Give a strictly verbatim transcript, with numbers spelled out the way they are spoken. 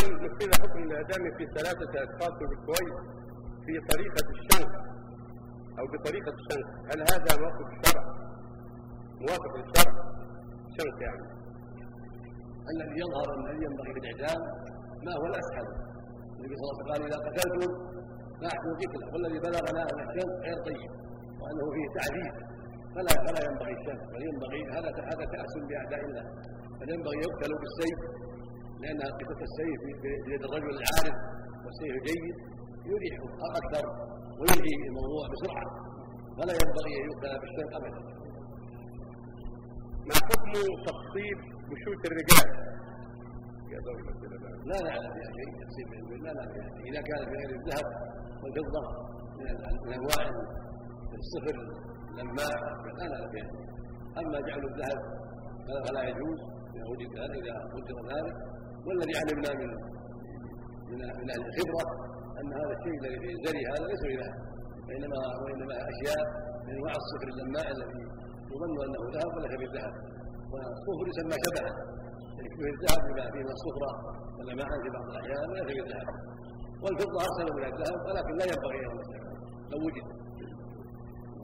نفذ حكم الإعدام في ثلاثة أشخاص بالكويت في طريقة الشنق أو بطريقة الشنق، هل هذا موافق الشرع؟ موافق للشرع شنق يعني؟ الذي يظهر أن الذي ينبغي بالإعدام ما هو الأسهل. النبي صلى الله عليه وسلم قال إذا قتلتم فأحسنوا القتلة، والذي بلغنا أن الشنق غير طيب وأنه فيه تعذيب، فلا فلا ينبغي الشنق، بل ينبغي هذا هذا تأسم بأعداء الله، بل ينبغي يقتل بالسيف، لأن قصة السيف بيد الرجل العارف والسيف جيد يريح أكثر وينهي الموضوع بسرعة، فلا ينبغي أن يقتل بالشنق أبدا. ما حكم تخصيب بشوت الرجال؟ لا نعلم فيها شيء، تخصيب لا نعلم فيها شيء، إذا كان في غير الذهب والفضة من أنواع الصفر لماع لا نعلم فيها شيء. أما جعل الذهب فلا يجوز إذا وجد ذلك إذا قدر ذلك، والذي علمنا من من من أهل الخبرة أن هذا الشيء الذي في الزري هذا ليس بذهب، وإنما وإنما أشياء من أنواع الصفر اللماع الذي يظن أنه ذهب وليس بالذهب، والصفر يسمى شبها يشبه الذهب بما فيه من الصفرة واللماع في بعض الأحيان وليس بالذهب، والفضة أرسل من الذهب ولكن لا ينبغي أن يستعمل لو وجد.